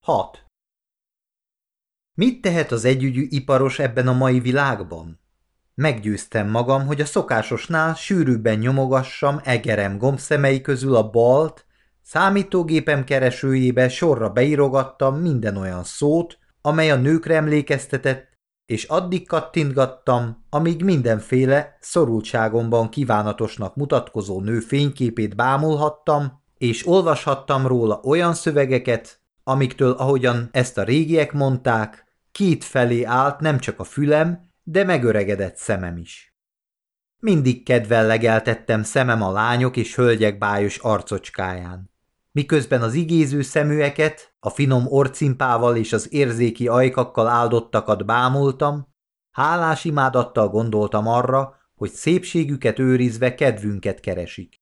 6. Mit tehet az együgyű iparos ebben a mai világban? Meggyőztem magam, hogy a szokásosnál sűrűbben nyomogassam egerem gombszemei közül a balt, számítógépem keresőjébe sorra beírogattam minden olyan szót, amely a nőkre emlékeztetett, és addig kattintgattam, amíg mindenféle szorultságomban kívánatosnak mutatkozó nő fényképét bámulhattam, és olvashattam róla olyan szövegeket, amiktől, ahogyan ezt a régiek mondták, két felé állt nem csak a fülem, de megöregedett szemem is. Mindig kedvel legeltettem szemem a lányok és hölgyek bájos arcocskáján. Miközben az igéző szeműeket, a finom orcimpával és az érzéki ajkakkal áldottakat bámultam, hálás imádattal gondoltam arra, hogy szépségüket őrizve kedvünket keresik.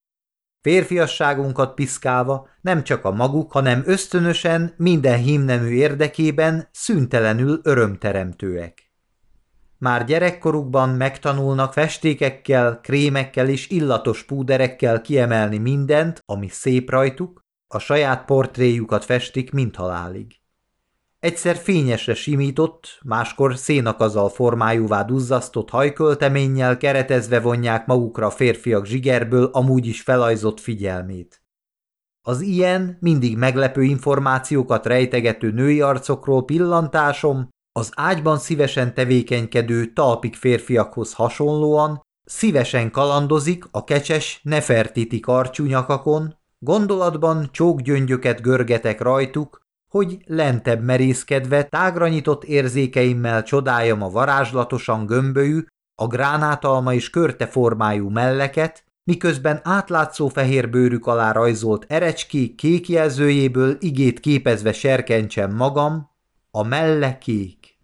Férfiasságunkat piszkálva nem csak a maguk, hanem ösztönösen minden hímnemű érdekében szüntelenül örömteremtőek. Már gyerekkorukban megtanulnak festékekkel, krémekkel és illatos púderekkel kiemelni mindent, ami szép rajtuk, a saját portréjukat festik mindhalálig. Egyszer fényesre simított, máskor szénakazal formájúvá duzzasztott hajkölteménnyel keretezve vonják magukra a férfiak zsigerből amúgy is felajzott figyelmét. Az ilyen, mindig meglepő információkat rejtegető női arcokról pillantásom az ágyban szívesen tevékenykedő talpik férfiakhoz hasonlóan szívesen kalandozik a kecses Nefertiti karcsú nyakakon, gondolatban csókgyöngyöket görgetek rajtuk, hogy lentebb merészkedve tágra nyitott érzékeimmel csodáljam a varázslatosan gömbölyű, a gránátalma és körte formájú melleket, miközben átlátszó fehér bőrük alá rajzolt erecskék kék jelzőjéből igét képezve serkentsem magam, a melle kék.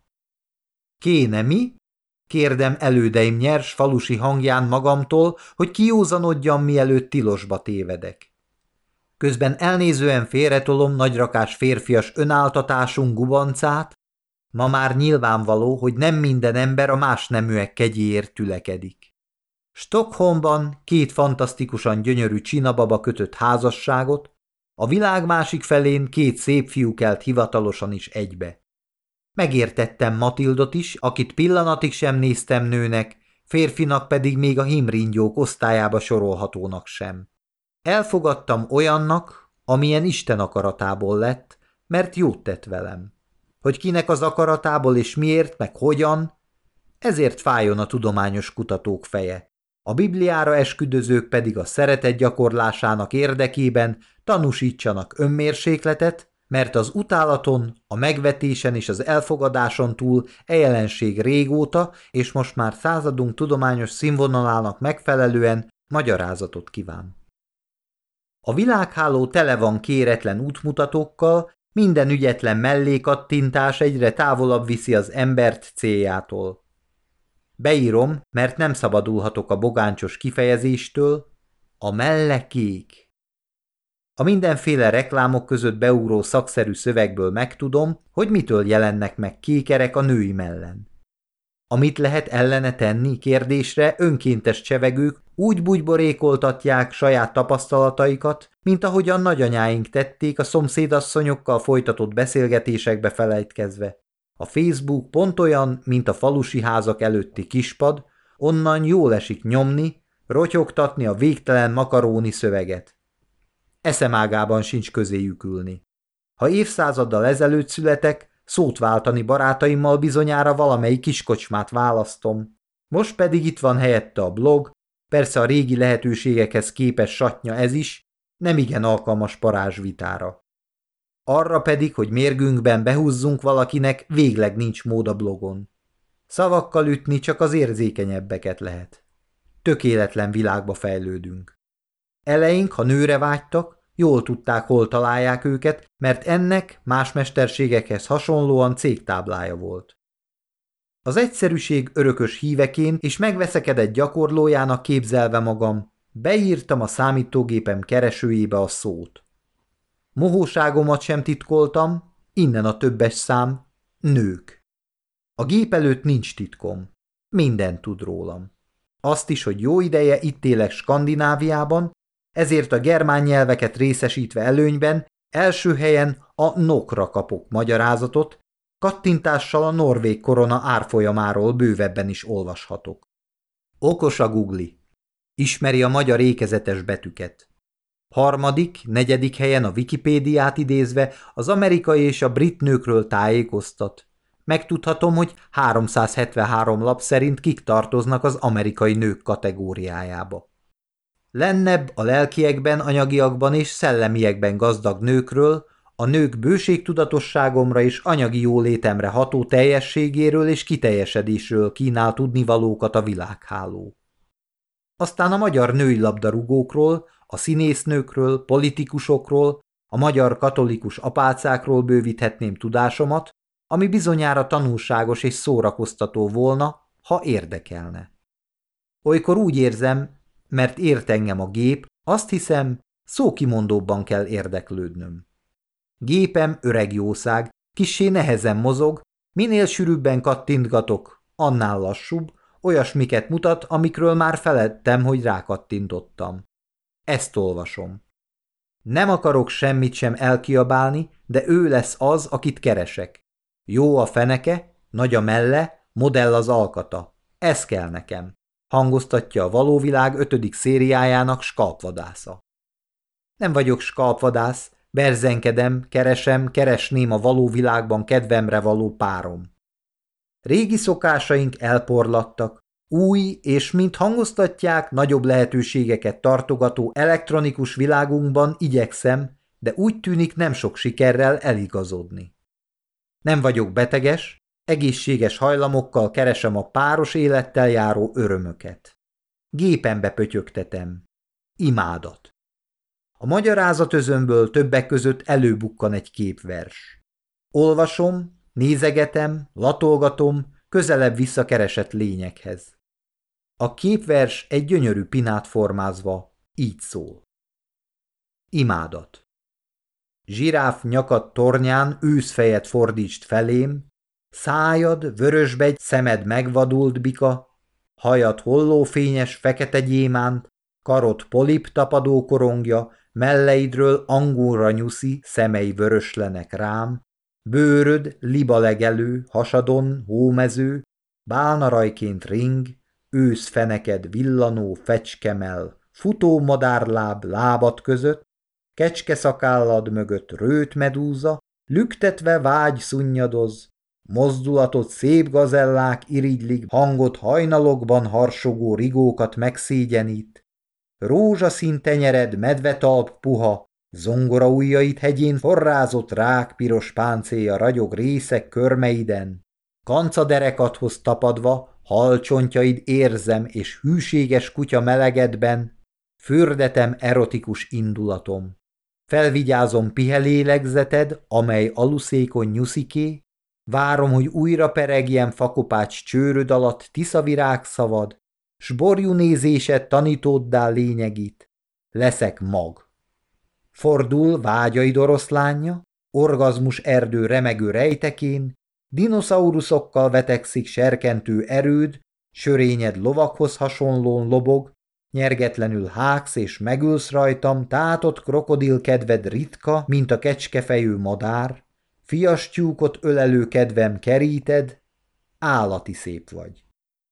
Kéne mi? Kérdem elődeim nyers falusi hangján magamtól, hogy kiózanodjam, mielőtt tilosba tévedek. Közben elnézően félretolom nagyrakás férfias önáltatásunk gubancát, ma már nyilvánvaló, hogy nem minden ember a más neműek kegyéért tülekedik. Stockholmban két fantasztikusan gyönyörű csinababa kötött házasságot, a világ másik felén két szép fiú kelt hivatalosan is egybe. Megértettem Matildot is, akit pillanatig sem néztem nőnek, férfinak pedig még a himringyók osztályába sorolhatónak sem. Elfogadtam olyannak, amilyen Isten akaratából lett, mert jót tett velem. Hogy kinek az akaratából és miért, meg hogyan, ezért fájjon a tudományos kutatók feje. A Bibliára esküdözők pedig a szeretet gyakorlásának érdekében tanúsítsanak önmérsékletet, mert az utálaton, a megvetésen és az elfogadáson túl jelenség régóta, és most már századunk tudományos színvonalának megfelelően magyarázatot kíván. A világháló tele van kéretlen útmutatókkal, minden ügyetlen mellékattintás egyre távolabb viszi az embert céljától. Beírom, mert nem szabadulhatok a bogáncsos kifejezéstől, a melle kék. A mindenféle reklámok között beugró szakszerű szövegből megtudom, hogy mitől jelennek meg kékerek a női mellen. Amit lehet ellene tenni kérdésre önkéntes csevegők úgy bugyborékoltatják saját tapasztalataikat, mint ahogyan nagyanyáink tették a szomszédasszonyokkal folytatott beszélgetésekbe felejtkezve. A Facebook pont olyan, mint a falusi házak előtti kispad, onnan jól esik nyomni, rotyogtatni a végtelen makaróni szöveget. Eszemágában sincs közéjük ülni. Ha évszázaddal ezelőtt születek, szót váltani barátaimmal bizonyára valamelyik kiskocsmát választom. Most pedig itt van helyette a blog, persze a régi lehetőségekhez képes satnya ez is, nem igen alkalmas parázsvitára. Arra pedig, hogy mérgünkben behúzzunk valakinek, végleg nincs mód a blogon. Szavakkal ütni csak az érzékenyebbeket lehet. Tökéletlen világba fejlődünk. Eleink, ha nőre vágytak, jól tudták, hol találják őket, mert ennek más mesterségekhez hasonlóan cégtáblája volt. Az egyszerűség örökös híveként és megveszekedett gyakorlójának képzelve magam, beírtam a számítógépem keresőjébe a szót. Mohóságomat sem titkoltam, innen a többes szám, nők. A gép előtt nincs titkom, mindent tud rólam. Azt is, hogy jó ideje itt élek Skandináviában, ezért a germán nyelveket részesítve előnyben első helyen a NOK-ra kapok magyarázatot, kattintással a norvég korona árfolyamáról bővebben is olvashatok. Okos a Googli. Ismeri a magyar ékezetes betűket. Harmadik, negyedik helyen a Wikipédiát idézve az amerikai és a brit nőkről tájékoztat. Megtudhatom, hogy 373 lap szerint kik tartoznak az amerikai nők kategóriájába. Lennebb a lelkiekben, anyagiakban és szellemiekben gazdag nőkről, a nők bőségtudatosságomra és anyagi jólétemre ható teljességéről és kiteljesedésről kínál tudnivalókat a világháló. Aztán a magyar női labdarúgókról, a színésznőkről, politikusokról, a magyar katolikus apácákról bővíthetném tudásomat, ami bizonyára tanulságos és szórakoztató volna, ha érdekelne. Olykor úgy érzem, mert ért engem a gép, azt hiszem, szókimondóbban kell érdeklődnöm. Gépem öreg jószág, kissé nehezen mozog, minél sűrűbben kattintgatok, annál lassúbb, olyasmiket mutat, amikről már feledtem, hogy rákattintottam. Ezt olvasom. Nem akarok semmit sem elkiabálni, de ő lesz az, akit keresek. Jó a feneke, nagy a melle, modell az alkata. Ez kell nekem, hangoztatja a Valóvilág 5. szériájának skalpvadásza. Nem vagyok skalpvadász, berzenkedem, keresném a való világban kedvemre való párom. Régi szokásaink elporlattak, új és, mint hangoztatják, nagyobb lehetőségeket tartogató elektronikus világunkban igyekszem, de úgy tűnik nem sok sikerrel eligazodni. Nem vagyok beteges, egészséges hajlamokkal keresem a páros élettel járó örömöket. Gépembe pötyögtetem. Imádat. A magyarázatözömből többek között előbukkan egy képvers. Olvasom, nézegetem, latolgatom, közelebb visszakeresett lényekhez. A képvers egy gyönyörű pinát formázva így szól. Imádat. Zsiráf nyakad tornyán őszfejet fordítsd felém, szájad vörösbegy, szemed megvadult bika, hajad hollófényes fekete gyémánt, karod polip tapadó korongja, melleidről angolra nyuszi, szemei vöröslenek rám, bőröd libalegelő, hasadon, hómező, bálnarajként ring, őszfeneked villanó fecskemel, futó madárláb lábad között, kecskeszakállad mögött rőt medúza, lüktetve vágy szunnyadoz, mozdulatod szép gazellák irigylik, hangod hajnalokban harsogó rigókat megszégyenít, rózsaszín tenyered medvetalp puha, zongora ujjait hegyén forrázott rák piros páncélja ragyog részek körmeiden, kancaderekadhoz tapadva, halcsontjaid érzem és hűséges kutya melegedben, fürdetem erotikus indulatom. Felvigyázom pihe lélegzeted, amely aluszékony nyusziké, várom, hogy újra peregjen fakopács csőröd alatt tiszavirág szavad, s borjú nézésed tanítóddá lényegít. Leszek mag. Fordul vágyaid oroszlánja, orgazmus erdő remegő rejtekén, dinoszauruszokkal vetekszik serkentő erőd, sörényed lovakhoz hasonlón lobog, nyergetlenül hágsz és megülsz rajtam, tátott krokodil kedved ritka, mint a kecskefejű madár, fias tyúkot ölelő kedvem keríted, állati szép vagy.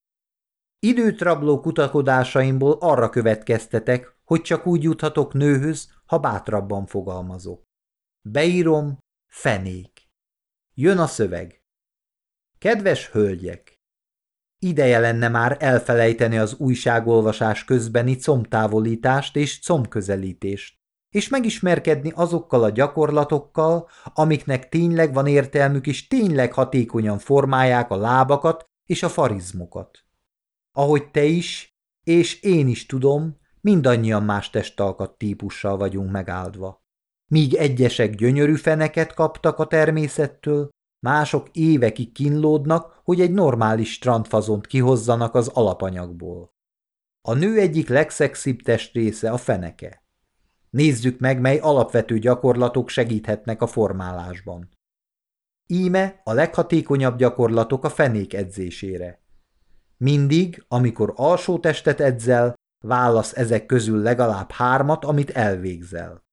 Időt rabló kutakodásaimból arra következtetek, hogy csak úgy juthatok nőhöz, ha bátrabban fogalmazok. Beírom, fenék. Jön a szöveg. Kedves hölgyek! Ideje lenne már elfelejteni az újságolvasás közbeni combtávolítást és combközelítést, és megismerkedni azokkal a gyakorlatokkal, amiknek tényleg van értelmük és tényleg hatékonyan formálják a lábakat és a farizmokat. Ahogy te is, és én is tudom, mindannyian más testalkat típussal vagyunk megáldva. Míg egyesek gyönyörű feneket kaptak a természettől, mások évekig kínlódnak, hogy egy normális strandfazont kihozzanak az alapanyagból. A nő egyik legszexibb testrésze a feneke. Nézzük meg, mely alapvető gyakorlatok segíthetnek a formálásban. Íme a leghatékonyabb gyakorlatok a fenék edzésére. Mindig, amikor alsó testet edzel, válasz ezek közül legalább 3, amit elvégzel.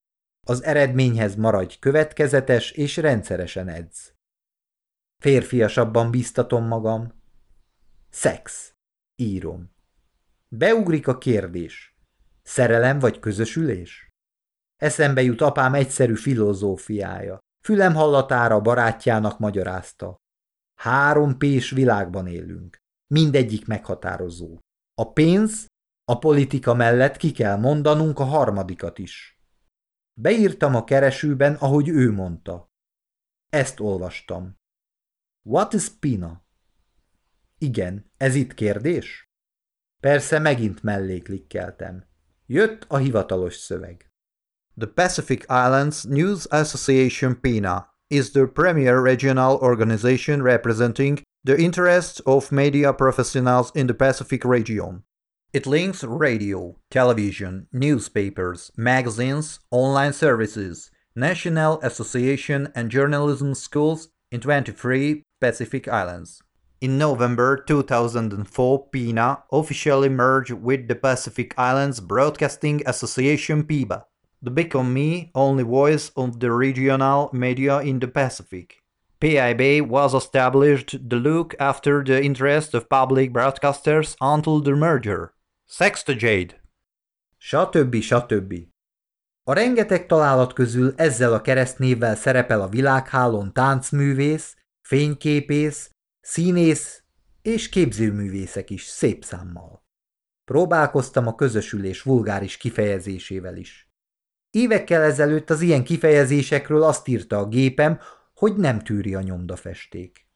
Az eredményhez maradj következetes és rendszeresen edz. Férfiasabban biztatom magam. Szex. Írom. Beugrik a kérdés. Szerelem vagy közösülés? Eszembe jut apám egyszerű filozófiája. Fülem hallatára barátjának magyarázta. 3 P-s világban élünk. Mindegyik meghatározó. A pénz, a politika mellett ki kell mondanunk a harmadikat is. Beírtam a keresőben, ahogy ő mondta. Ezt olvastam. What is Pina? Igen, ez itt kérdés? Persze megint melléklikkeltem. Jött a hivatalos szöveg. The Pacific Islands News Association PINA is the premier regional organization representing the interests of media professionals in the Pacific region. It links radio, television, newspapers, magazines, online services, national association and journalism schools in 23 Pacific Islands. In November 2004, PINA officially merged with the Pacific Islands Broadcasting Association PIBA to become the only voice of the regional media in the Pacific. PIB was established to look after the interests of public broadcasters until the merger. Sextojade. Stb. A rengeteg találat közül ezzel a keresztnévvel szerepel a világhálón táncművész, fényképész, színész és képzőművészek is szép számmal. Próbálkoztam a közösülés vulgáris kifejezésével is. Évekkel ezelőtt az ilyen kifejezésekről azt írta a gépem, hogy nem tűri a nyomdafesték.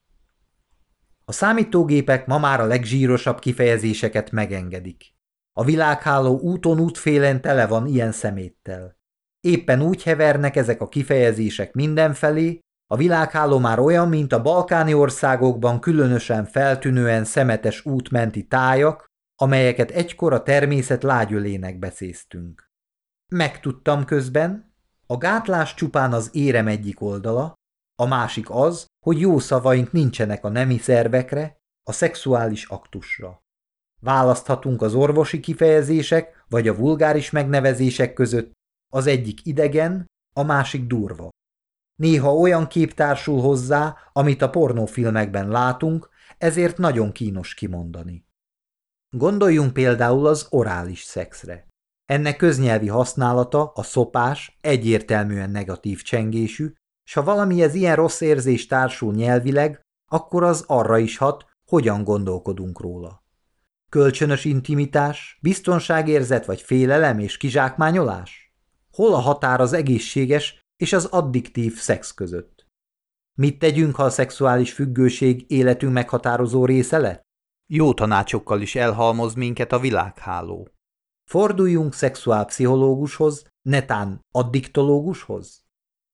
A számítógépek ma már a legzsírosabb kifejezéseket megengedik. A világháló úton útfélen tele van ilyen szeméttel. Éppen úgy hevernek ezek a kifejezések mindenfelé, a világháló már olyan, mint a balkáni országokban különösen feltűnően szemetes útmenti tájak, amelyeket egykor a természet lágyölének beszéztünk. Megtudtam közben, a gátlás csupán az érem egyik oldala, a másik az, hogy jó szavaink nincsenek a nemi szervekre, a szexuális aktusra. Választhatunk az orvosi kifejezések vagy a vulgáris megnevezések között, az egyik idegen, a másik durva. Néha olyan kép társul hozzá, amit a pornófilmekben látunk, ezért nagyon kínos kimondani. Gondoljunk például az orális szexre. Ennek köznyelvi használata, a szopás egyértelműen negatív csengésű, s ha valamihez ilyen rossz érzés társul nyelvileg, akkor az arra is hat, hogyan gondolkodunk róla. Kölcsönös intimitás, biztonságérzet vagy félelem és kizsákmányolás? Hol a határ az egészséges és az addiktív szex között? Mit tegyünk, ha a szexuális függőség életünk meghatározó része lett? Jó tanácsokkal is elhalmoz minket a világháló. Forduljunk szexuálpszichológushoz, netán addiktológushoz?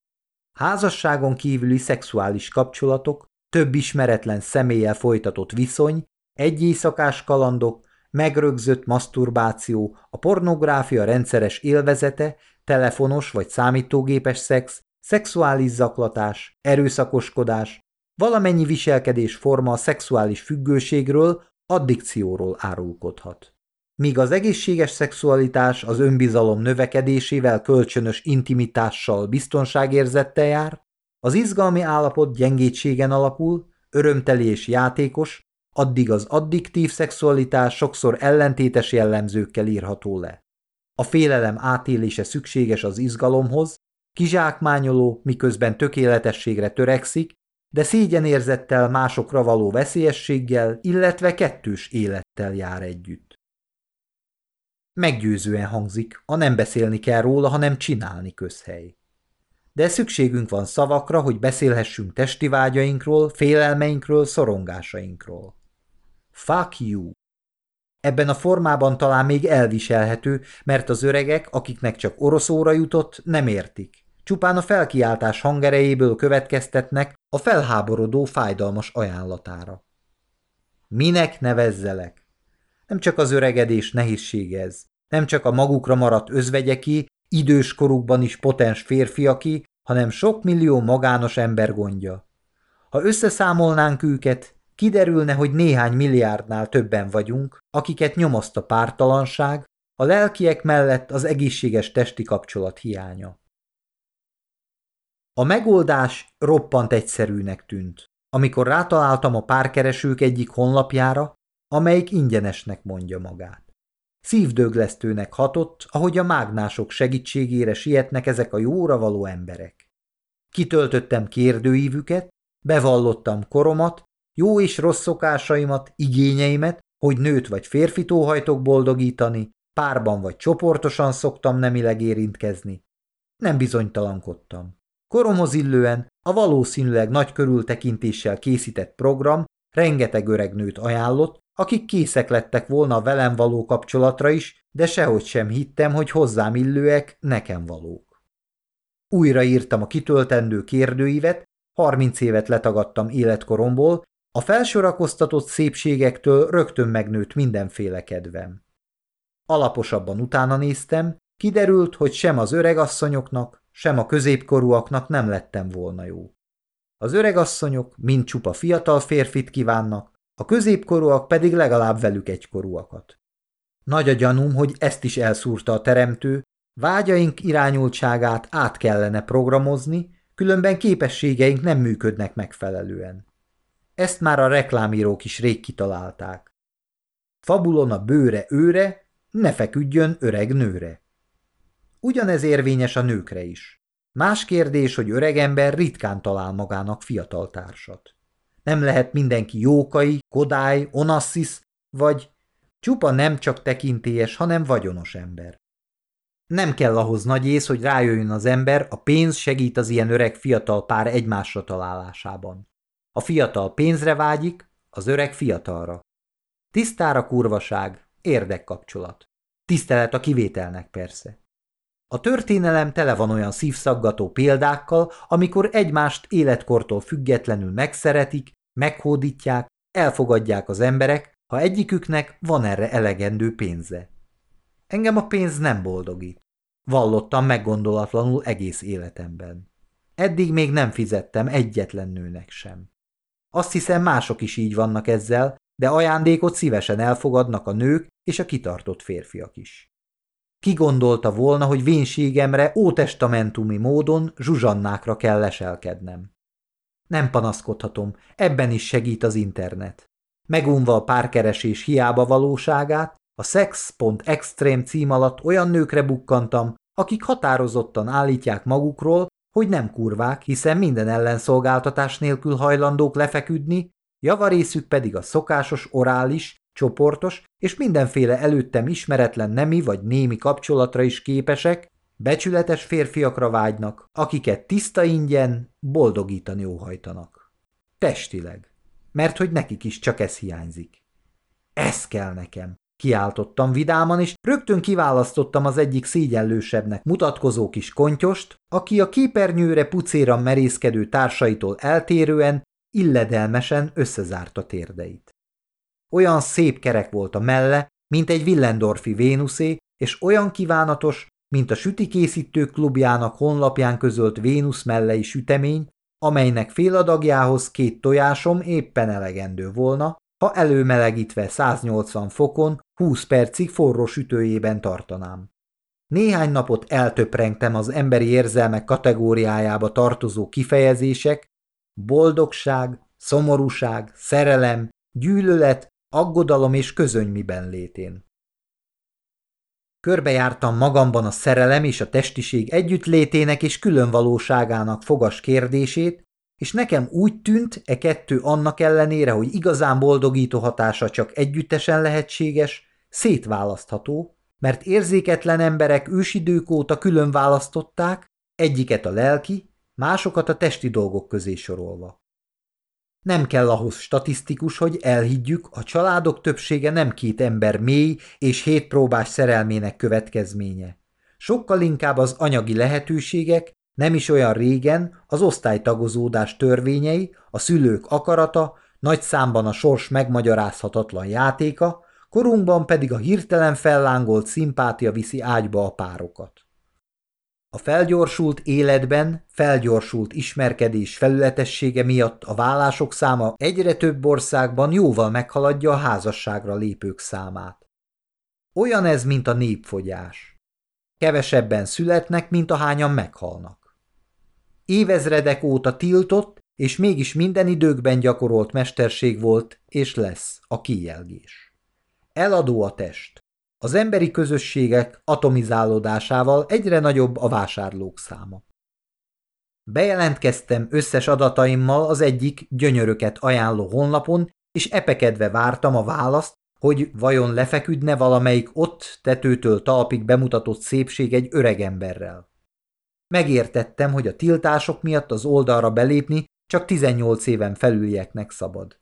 Házasságon kívüli szexuális kapcsolatok, több ismeretlen személlyel folytatott viszony, egyéjszakás kalandok, megrögzött maszturbáció, a pornográfia rendszeres élvezete, telefonos vagy számítógépes szex, szexuális zaklatás, erőszakoskodás, valamennyi viselkedés forma a szexuális függőségről, addikcióról árulkodhat. Míg az egészséges szexualitás az önbizalom növekedésével, kölcsönös intimitással, biztonságérzettel jár, az izgalmi állapot gyengétségen alapul, örömteli és játékos, addig az addiktív szexualitás sokszor ellentétes jellemzőkkel írható le. A félelem átélése szükséges az izgalomhoz, kizsákmányoló, miközben tökéletességre törekszik, de szégyenérzettel, másokra való veszélyességgel, illetve kettős élettel jár együtt. Meggyőzően hangzik, a nem beszélni kell róla, hanem csinálni közhely. De szükségünk van szavakra, hogy beszélhessünk testi vágyainkról, félelmeinkről, szorongásainkról. Fuck you! Ebben a formában talán még elviselhető, mert az öregek, akiknek csak orosz óra jutott, nem értik. Csupán a felkiáltás hangerejéből következtetnek a felháborodó fájdalmas ajánlatára. Minek nevezzelek? Nem csak az öregedés nehézsége ez, nem csak a magukra maradt özvegyeké, idős korukban is potens férfiaké, hanem sok millió magános ember gondja. Ha összeszámolnánk őket, kiderülne, hogy néhány milliárdnál többen vagyunk, akiket nyomaszt a pártalanság, a lelkiek mellett az egészséges testi kapcsolat hiánya. A megoldás roppant egyszerűnek tűnt, amikor rátaláltam a párkeresők egyik honlapjára, amelyik ingyenesnek mondja magát. Szívdöglesztőnek hatott, ahogy a mágnások segítségére sietnek ezek a jóra való emberek. Kitöltöttem kérdőívüket, bevallottam koromat, jó és rossz szokásaimat, igényeimet, hogy nőt vagy férfit óhajtok boldogítani, párban vagy csoportosan szoktam nemileg érintkezni. Nem bizonytalankodtam. Koromhoz illően a valószínűleg nagy körültekintéssel készített program rengeteg öreg nőt ajánlott, akik készek lettek volna a velem való kapcsolatra is, de sehogy sem hittem, hogy hozzám illőek, nekem valók. Újra írtam a kitöltendő kérdőívet, 30 évet letagadtam életkoromból, a felsorakoztatott szépségektől rögtön megnőtt mindenféle kedvem. Alaposabban utána néztem, kiderült, hogy sem az öregasszonyoknak, sem a középkorúaknak nem lettem volna jó. Az öregasszonyok mind csupa fiatal férfit kívánnak, a középkorúak pedig legalább velük egykorúakat. Nagy a gyanúm, hogy ezt is elszúrta a teremtő, vágyaink irányultságát át kellene programozni, különben képességeink nem működnek megfelelően. Ezt már a reklámírók is rég kitalálták. Fabulon a bőre őre, ne feküdjön öreg nőre. Ugyanez érvényes a nőkre is. Más kérdés, hogy öregember ritkán talál magának fiatal társat. Nem lehet mindenki Jókai, Kodály, Onasszis, vagy csupa nem csak tekintélyes, hanem vagyonos ember. Nem kell ahhoz nagy ész, hogy rájöjjön az ember, a pénz segít az ilyen öreg-fiatal pár egymásra találásában. A fiatal pénzre vágyik, az öreg fiatalra. Tisztára kurvaság, érdekkapcsolat. Tisztelet a kivételnek persze. A történelem tele van olyan szívszaggató példákkal, amikor egymást életkortól függetlenül megszeretik, meghódítják, elfogadják az emberek, ha egyiküknek van erre elegendő pénze. Engem a pénz nem boldogít. Vallottam meggondolatlanul egész életemben. Eddig még nem fizettem egyetlen nőnek sem. Azt hiszem, mások is így vannak ezzel, de ajándékot szívesen elfogadnak a nők és a kitartott férfiak is. Ki gondolta volna, hogy vénségemre ótestamentumi módon zsuzsannákra kell leselkednem. Nem panaszkodhatom, ebben is segít az internet. Megunva a párkeresés hiába valóságát, a sex.extreme cím alatt olyan nőkre bukkantam, akik határozottan állítják magukról, hogy nem kurvák, hiszen minden ellenszolgáltatás nélkül hajlandók lefeküdni, javarészük pedig a szokásos orális, csoportos és mindenféle előttem ismeretlen nemi vagy némi kapcsolatra is képesek, becsületes férfiakra vágynak, akiket tiszta ingyen boldogítani óhajtanak. Testileg, mert hogy nekik is csak ez hiányzik. Ez kell nekem, kiáltottam vidáman, és rögtön kiválasztottam az egyik szégyenlősebbnek mutatkozó kis kontyost, aki a képernyőre pucéran merészkedő társaitól eltérően illedelmesen összezárta térdeit. Olyan szép kerek volt a melle, mint egy Willendorfi Vénuszé, és olyan kívánatos, mint a sütikészítő klubjának honlapján közölt Vénusz mellei sütemény, amelynek féladagjához 2 tojásom éppen elegendő volna, ha előmelegítve 180 fokon 20 percig forró sütőjében tartanám. Néhány napot eltöprengtem az emberi érzelmek kategóriájába tartozó kifejezések, boldogság, szomorúság, szerelem, gyűlölet, aggodalom és közönymiben létén. Körbejártam magamban a szerelem és a testiség együttlétének és különvalóságának fogas kérdését, és nekem úgy tűnt, e kettő annak ellenére, hogy igazán boldogító hatása csak együttesen lehetséges, szétválasztható, mert érzéketlen emberek ősidők óta külön választották, egyiket a lelki, másokat a testi dolgok közé sorolva. Nem kell ahhoz statisztikus, hogy elhiggyük, a családok többsége nem 2 ember mély és 7 próbás szerelmének következménye. Sokkal inkább az anyagi lehetőségek, nem is olyan régen az osztálytagozódás törvényei, a szülők akarata, nagy számban a sors megmagyarázhatatlan játéka, korunkban pedig a hirtelen fellángolt szimpátia viszi ágyba a párokat. A felgyorsult életben, felgyorsult ismerkedés felületessége miatt a vállások száma egyre több országban jóval meghaladja a házasságra lépők számát. Olyan ez, mint a népfogyás. Kevesebben születnek, mint ahányan meghalnak. Évezredek óta tiltott, és mégis minden időkben gyakorolt mesterség volt, és lesz a kígyelgés. Eladó a test. Az emberi közösségek atomizálódásával egyre nagyobb a vásárlók száma. Bejelentkeztem összes adataimmal az egyik gyönyöröket ajánló honlapon, és epekedve vártam a választ, hogy vajon lefeküdne valamelyik ott tetőtől talpig bemutatott szépség egy öregemberrel. Megértettem, hogy a tiltások miatt az oldalra belépni csak 18 éven felülieknek szabad.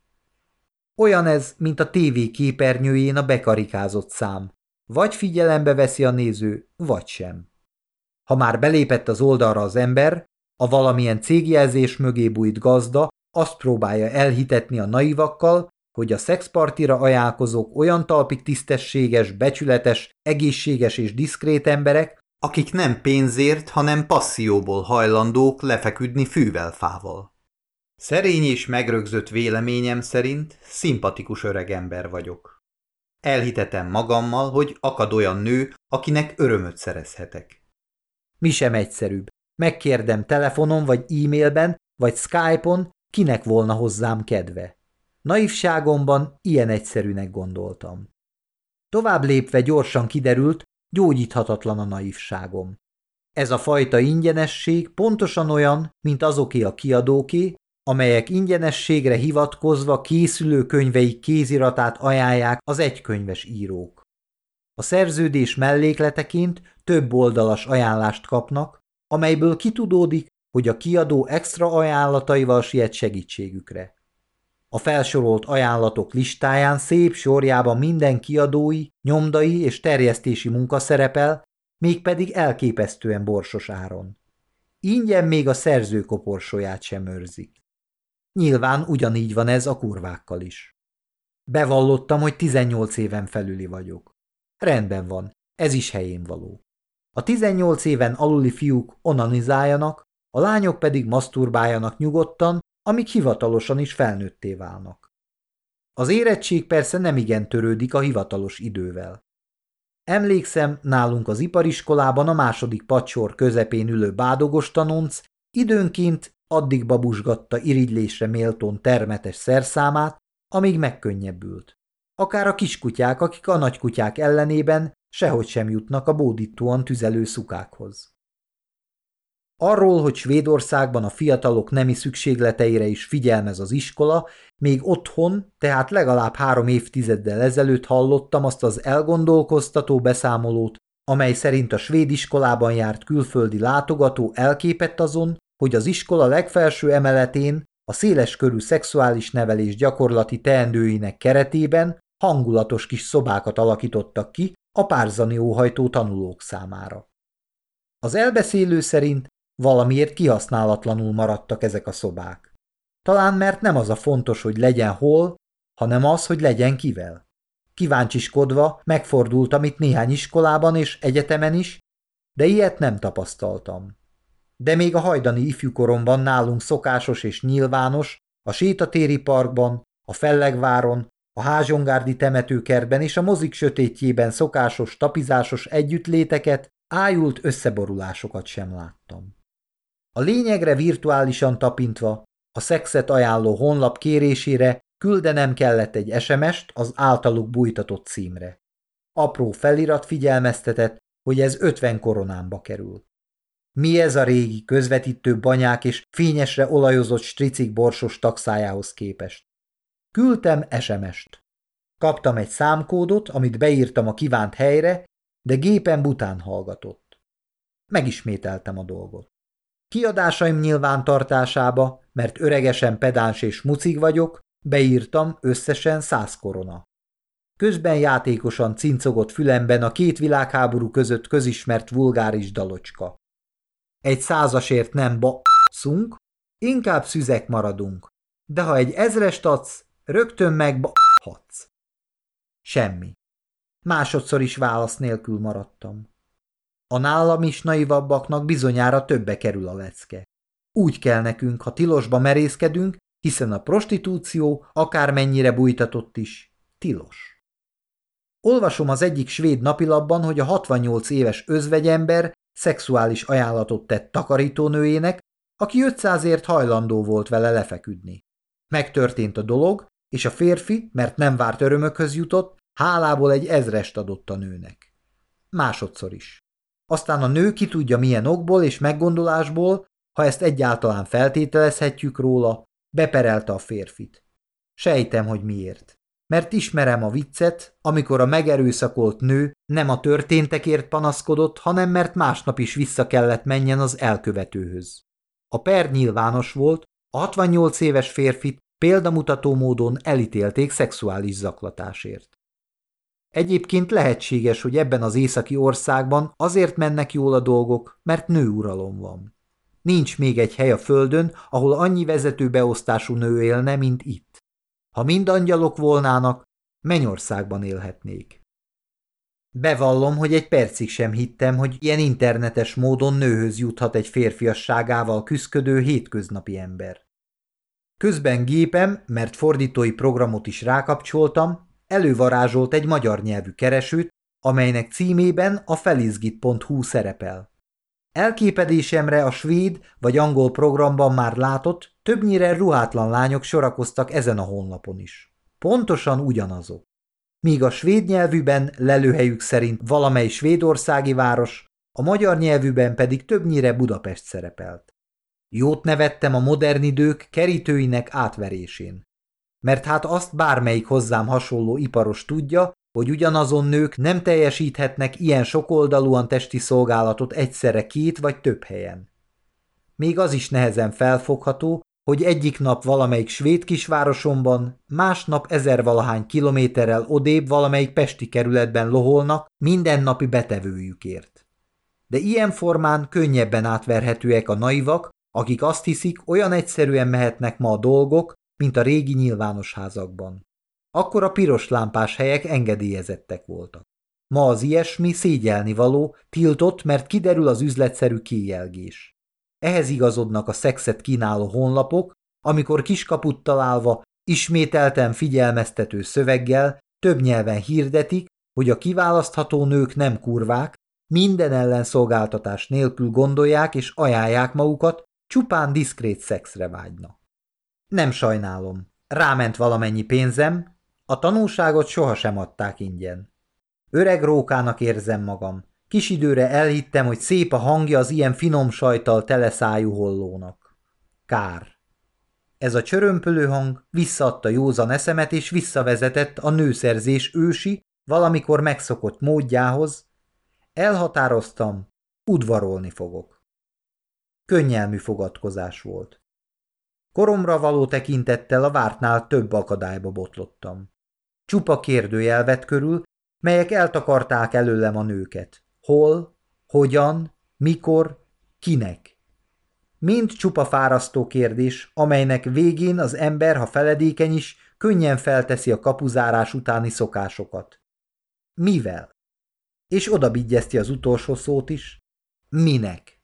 Olyan ez, mint a tévé képernyőjén a bekarikázott szám. Vagy figyelembe veszi a néző, vagy sem. Ha már belépett az oldalra az ember, a valamilyen cégjelzés mögé bújt gazda azt próbálja elhitetni a naivakkal, hogy a szexpartira ajánlkozók olyan talpig tisztességes, becsületes, egészséges és diszkrét emberek, akik nem pénzért, hanem passzióból hajlandók lefeküdni fűvel-fával. Szerény és megrögzött véleményem szerint szimpatikus öregember vagyok. Elhitetem magammal, hogy akad olyan nő, akinek örömöt szerezhetek. Mi sem egyszerűbb. Megkérdem telefonon, vagy e-mailben, vagy Skype-on, kinek volna hozzám kedve. Naivságomban ilyen egyszerűnek gondoltam. Tovább lépve gyorsan kiderült, gyógyíthatatlan a naivságom. Ez a fajta ingyenesség pontosan olyan, mint azoké a kiadóké, amelyek ingyenességre hivatkozva készülő könyveik kéziratát ajánlják az egykönyves írók. A szerződés mellékleteként több oldalas ajánlást kapnak, amelyből kitudódik, hogy a kiadó extra ajánlataival siet segítségükre. A felsorolt ajánlatok listáján szép sorjában minden kiadói, nyomdai és terjesztési munka szerepel, mégpedig elképesztően borsos áron. Ingyen még a szerző koporsóját sem őrzik. Nyilván ugyanígy van ez a kurvákkal is. Bevallottam, hogy 18 éven felüli vagyok. Rendben van, ez is helyén való. A 18 éven aluli fiúk onanizáljanak, a lányok pedig maszturbáljanak nyugodtan, amíg hivatalosan is felnőtté válnak. Az érettség persze nemigen törődik a hivatalos idővel. Emlékszem, nálunk az ipariskolában a második padsor közepén ülő bádogos tanonc időnként addig babusgatta irigylésre méltón termetes szerszámát, amíg megkönnyebbült. Akár a kiskutyák, akik a nagykutyák ellenében sehogy sem jutnak a bódítóan tüzelő szukákhoz. Arról, hogy Svédországban a fiatalok nemi szükségleteire is figyelmez az iskola, még otthon, tehát legalább 3 évtizeddel ezelőtt hallottam azt az elgondolkoztató beszámolót, amely szerint a svéd iskolában járt külföldi látogató elképett azon, hogy az iskola legfelső emeletén a széleskörű szexuális nevelés gyakorlati teendőinek keretében hangulatos kis szobákat alakítottak ki a párzani óhajtó tanulók számára. Az elbeszélő szerint valamiért kihasználatlanul maradtak ezek a szobák. Talán mert nem az a fontos, hogy legyen hol, hanem az, hogy legyen kivel. Kíváncsiskodva megfordultam itt néhány iskolában és egyetemen is, de ilyet nem tapasztaltam. De még a hajdani ifjúkoromban nálunk szokásos és nyilvános, a sétatéri parkban, a Fellegváron, a Házsongárdi temetőkertben és a mozik sötétjében szokásos tapizásos együttléteket, ájult összeborulásokat sem láttam. A lényegre virtuálisan tapintva, a szexet ajánló honlap kérésére küldenem kellett egy SMS-t az általuk bújtatott címre. Apró felirat figyelmeztetett, hogy ez 50 koronámba kerül. Mi ez a régi, közvetítő banyák és fényesre olajozott stricik borsos tagszájához képest? Küldtem SMS-t. Kaptam egy számkódot, amit beírtam a kívánt helyre, de gépen bután hallgatott. Megismételtem a dolgot. Kiadásaim nyilvántartásába, mert öregesen pedáns és mucig vagyok, beírtam összesen 100 korona. Közben játékosan cincogott fülemben a 2 világháború között közismert vulgáris dalocska. Egy 100-asért nem b***szunk, inkább szüzek maradunk, de ha egy 1000-est adsz, rögtön megb***hatsz. Semmi. Másodszor is válasz nélkül maradtam. A nálam is naivabbaknak bizonyára többe kerül a lecke. Úgy kell nekünk, ha tilosba merészkedünk, hiszen a prostitúció, akármennyire bújtatott is, tilos. Olvasom az egyik svéd napilapban, hogy a 68 éves özvegyember szexuális ajánlatot tett takarítónőjének, aki 500-ért hajlandó volt vele lefeküdni. Megtörtént a dolog, és a férfi, mert nem várt örömökhöz jutott, hálából egy 1000-est adott a nőnek. Másodszor is. Aztán a nő ki tudja milyen okból és meggondolásból, ha ezt egyáltalán feltételezhetjük róla, beperelte a férfit. Sejtem, hogy miért. Mert ismerem a viccet, amikor a megerőszakolt nő nem a történtekért panaszkodott, hanem mert másnap is vissza kellett menjen az elkövetőhöz. A per nyilvános volt, a 68 éves férfit példamutató módon elítélték szexuális zaklatásért. Egyébként lehetséges, hogy ebben az északi országban azért mennek jól a dolgok, mert nőuralom van. Nincs még egy hely a földön, ahol annyi vezetőbeosztású nő élne, mint itt. Ha mind angyalok volnának, Mennyországban élhetnék. Bevallom, hogy egy percig sem hittem, hogy ilyen internetes módon nőhöz juthat egy férfiasságával küszködő hétköznapi ember. Közben gépem, mert fordítói programot is rákapcsoltam, elővarázsolt egy magyar nyelvű keresőt, amelynek címében a felizgit.hu szerepel. Elképedésemre a svéd vagy angol programban már látott, többnyire ruhátlan lányok sorakoztak ezen a honlapon is. Pontosan ugyanazok. Míg a svéd nyelvűben lelőhelyük szerint valamely svédországi város, a magyar nyelvűben pedig többnyire Budapest szerepelt. Jót nevettem a modern idők kerítőinek átverésén. Mert hát azt bármelyik hozzám hasonló iparos tudja, hogy ugyanazon nők nem teljesíthetnek ilyen sokoldalúan testi szolgálatot egyszerre 2 vagy több helyen. Még az is nehezen felfogható, hogy egyik nap valamelyik svéd kisvárosomban, másnap 1000-valahány kilométerrel odébb valamelyik pesti kerületben loholnak mindennapi betevőjükért. De ilyen formán könnyebben átverhetőek a naivak, akik azt hiszik, olyan egyszerűen mehetnek ma a dolgok, mint a régi nyilvános házakban. Akkor a piros lámpás helyek engedélyezettek voltak. Ma az ilyesmi szégyelnivaló, tiltott, mert kiderül az üzletszerű kijelgés. Ehhez igazodnak a szexet kínáló honlapok, amikor kiskaput találva, ismételten figyelmeztető szöveggel, több nyelven hirdetik, hogy a kiválasztható nők nem kurvák, minden ellenszolgáltatás nélkül gondolják és ajánlják magukat, csupán diszkrét szexre vágynak. Nem sajnálom, ráment valamennyi pénzem, a tanúságot sohasem adták ingyen. Öreg rókának érzem magam, kis időre elhittem, hogy szép a hangja az ilyen finom sajttal teleszájú hollónak. Kár. Ez a csörömpölő hang visszaadta józan eszemet és visszavezetett a nőszerzés ősi, valamikor megszokott módjához. Elhatároztam, udvarolni fogok. Könnyelmű fogadkozás volt. Koromra való tekintettel a vártnál több akadályba botlottam. Csupa kérdőjel vett körül, melyek eltakarták előlem a nőket. Hol, hogyan, mikor, kinek. Mind csupa fárasztó kérdés, amelynek végén az ember, ha feledékeny is, könnyen felteszi a kapuzárás utáni szokásokat. Mivel? És odabigyezti az utolsó szót is. Minek?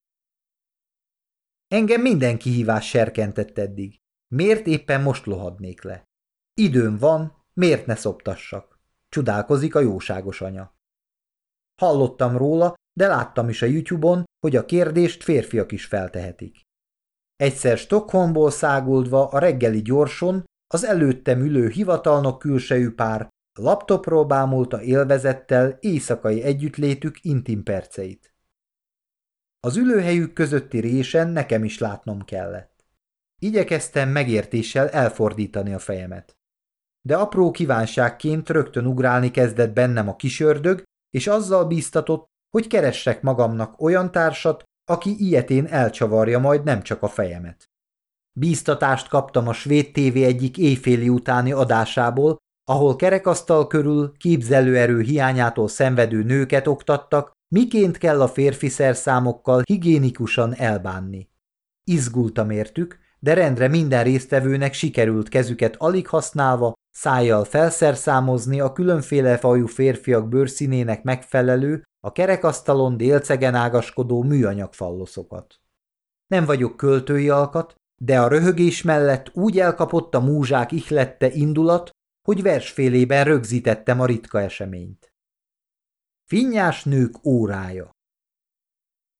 Engem minden kihívás serkentett eddig. Miért éppen most lohadnék le? Időm van, miért ne szoptassak? Csodálkozik a jóságos anya. Hallottam róla, de láttam is a YouTube-on, hogy a kérdést férfiak is feltehetik. Egyszer Stockholmból száguldva a reggeli gyorson az előttem ülő hivatalnok külsejű pár laptopról bámulta élvezettel éjszakai együttlétük intim perceit. Az ülőhelyük közötti résen nekem is látnom kellett. Igyekeztem megértéssel elfordítani a fejemet. De apró kívánságként rögtön ugrálni kezdett bennem a kisördög, és azzal bíztatott, hogy keressek magamnak olyan társat, aki ilyetén elcsavarja majd nem csak a fejemet. Bíztatást kaptam a svéd tévé egyik éjféli utáni adásából, ahol kerekasztal körül képzelőerő hiányától szenvedő nőket oktattak, miként kell a férfi szerszámokkal higiénikusan elbánni. Izgultam értük, de rendre minden résztvevőnek sikerült kezüket alig használva, szájjal felszerszámozni a különféle fajú férfiak bőrszínének megfelelő, a kerekasztalon délcegen ágaskodó műanyag falloszokat. Nem vagyok költői alkat, de a röhögés mellett úgy elkapott a múzsák ihlette indulat, hogy versfélében rögzítettem a ritka eseményt. Finnyás nők órája.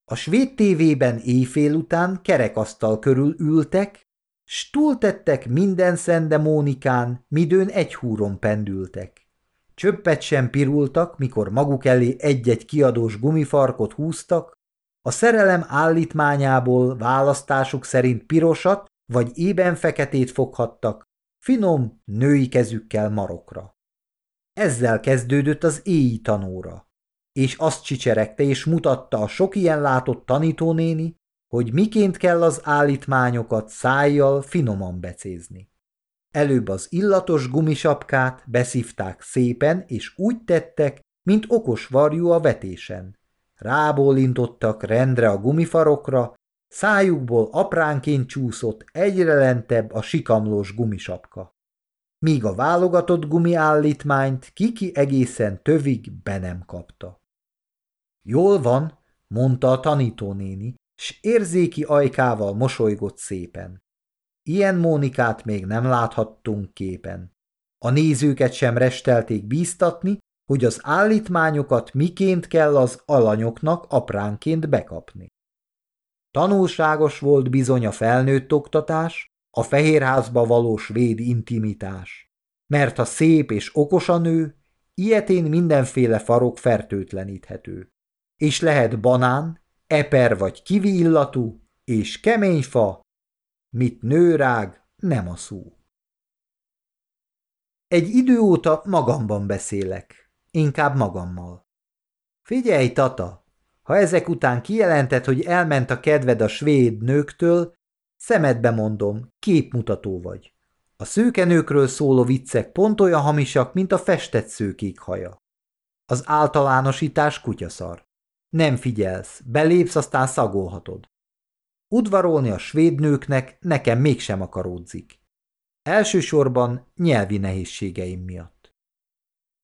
A svéd tévében éjfél után kerekasztal körül ültek, s túltettek minden szendemónikán, midőn egy húron pendültek. Csöppet sem pirultak, mikor maguk elé egy-egy kiadós gumifarkot húztak, a szerelem állítmányából választásuk szerint pirosat vagy ében feketét foghattak, finom, női kezükkel marokra. Ezzel kezdődött az éji tanóra, és azt csicseregte és mutatta a sok ilyen látott tanítónéni, hogy miként kell az állítmányokat szájjal finoman becézni. Előbb az illatos gumisapkát beszívták szépen, és úgy tettek, mint okos varjú a vetésen. Rábólintottak rendre a gumifarokra, szájukból apránként csúszott egyre lentebb a sikamlós gumisapka. Míg a válogatott gumiállítmányt Kiki egészen tövig be nem kapta. Jól van, mondta a tanítónéni, s érzéki ajkával mosolygott szépen. Ilyen Mónikát még nem láthattunk képen. A nézőket sem restelték bíztatni, hogy az állítmányokat miként kell az alanyoknak apránként bekapni. Tanulságos volt bizony a felnőtt oktatás, a Fehérházba való svéd intimitás, mert ha szép és okos a nő, ilyetén mindenféle farok fertőtleníthető, és lehet banán, eper vagy kivi illatú, és kemény fa, mit nő rág, nem a szó. Egy idő óta magamban beszélek, inkább magammal. Figyelj, Tata, ha ezek után kijelentett, hogy elment a kedved a svéd nőktől, szemedbe mondom, képmutató vagy. A szőkenőkről szóló viccek pont olyan hamisak, mint a festett szőkék haja. Az általánosítás kutyaszar. Nem figyelsz, belépsz, aztán szagolhatod. Udvarolni a svéd nőknek nekem mégsem akaródzik. Elsősorban nyelvi nehézségeim miatt.